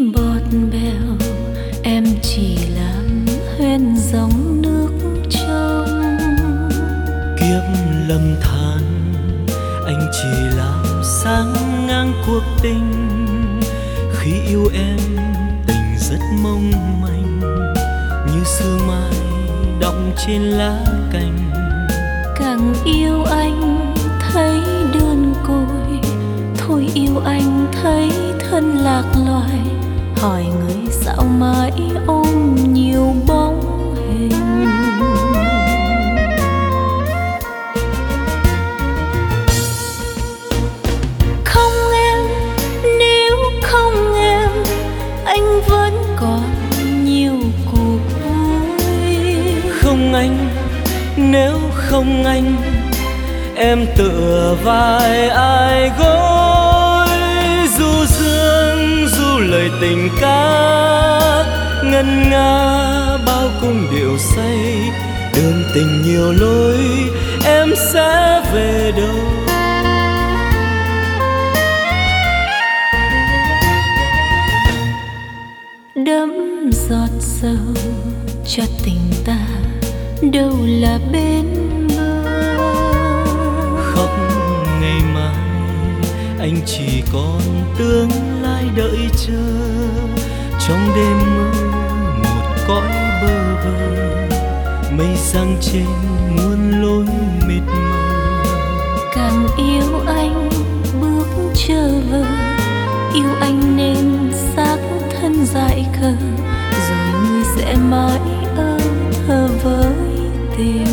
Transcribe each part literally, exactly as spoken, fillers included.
bọt bèo, em chỉ làm huyên dòng nước trong. Kiếp lầm than, anh chỉ làm sáng ngang cuộc tình. Khi yêu em, tình rất mong manh, như sương mai đọng trên lá cành. Càng yêu anh thấy đơn côi, thôi yêu anh thấy thân lạc loài. Hỏi người sao mãi ôm nhiều bóng hình. Không em, nếu không em, anh vẫn còn nhiều cuộc vui. Không anh, nếu không anh, em tựa vai ai gối. Du dương du lời tình ca, ngân nga bao cung điệu say. Đường tình nhiều lối, em sẽ về đâu? Đẫm giọt sầu cho tình ta, đâu là bên bờ. Khóc ngày mai, anh chỉ còn tương lai đợi chờ. Trong đêm mơ một cõi bơ vơ, mây giăng trên muôn lối mịt mờ. Càng yêu anh bước trở vờ, yêu anh nên xác thân dại khờ. Rồi người sẽ mãi ơ thơ với tình.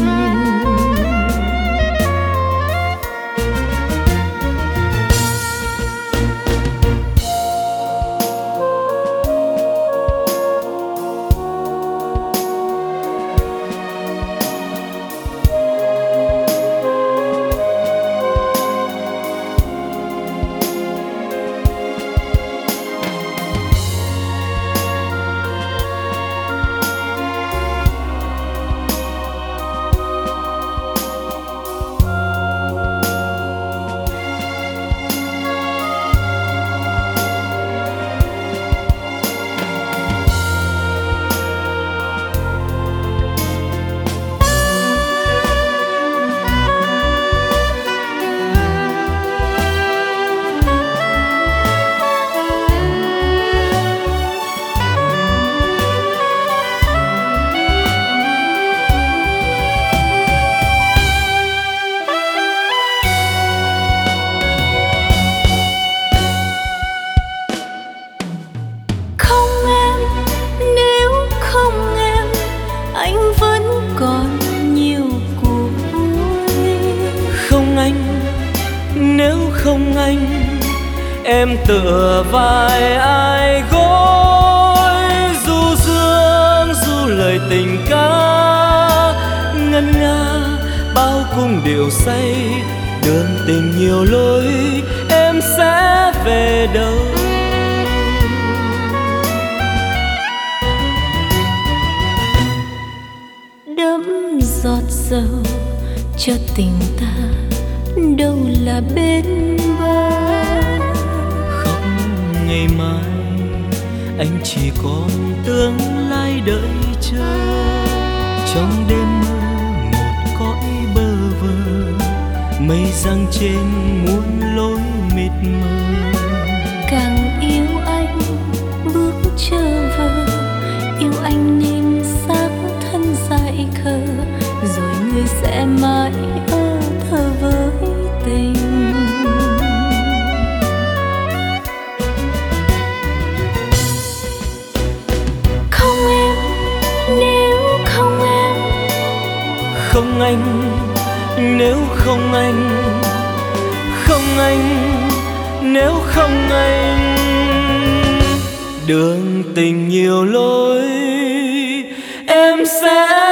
Nếu không anh, em tựa vai ai gối. Du dương du lời tình ca, ngân nga bao cung điệu say. Đường tình nhiều lối, em sẽ về đâu? Đẫm giọt sầu cho tình ta, đâu là bên bờ. Khóc ngày mai, anh chỉ còn tương lai đợi chờ. Trong đêm mơ một cõi bơ vơ, mây giăng trên muôn lối mịt mờ. Càng yêu anh bước trở vờ, yêu anh nên xác thân dại khờ. Rồi người sẽ mãi ơ thơ với tình. Không em, nếu không em. Không anh, nếu không anh. Không anh, nếu không anh. Đường tình nhiều lối, em sẽ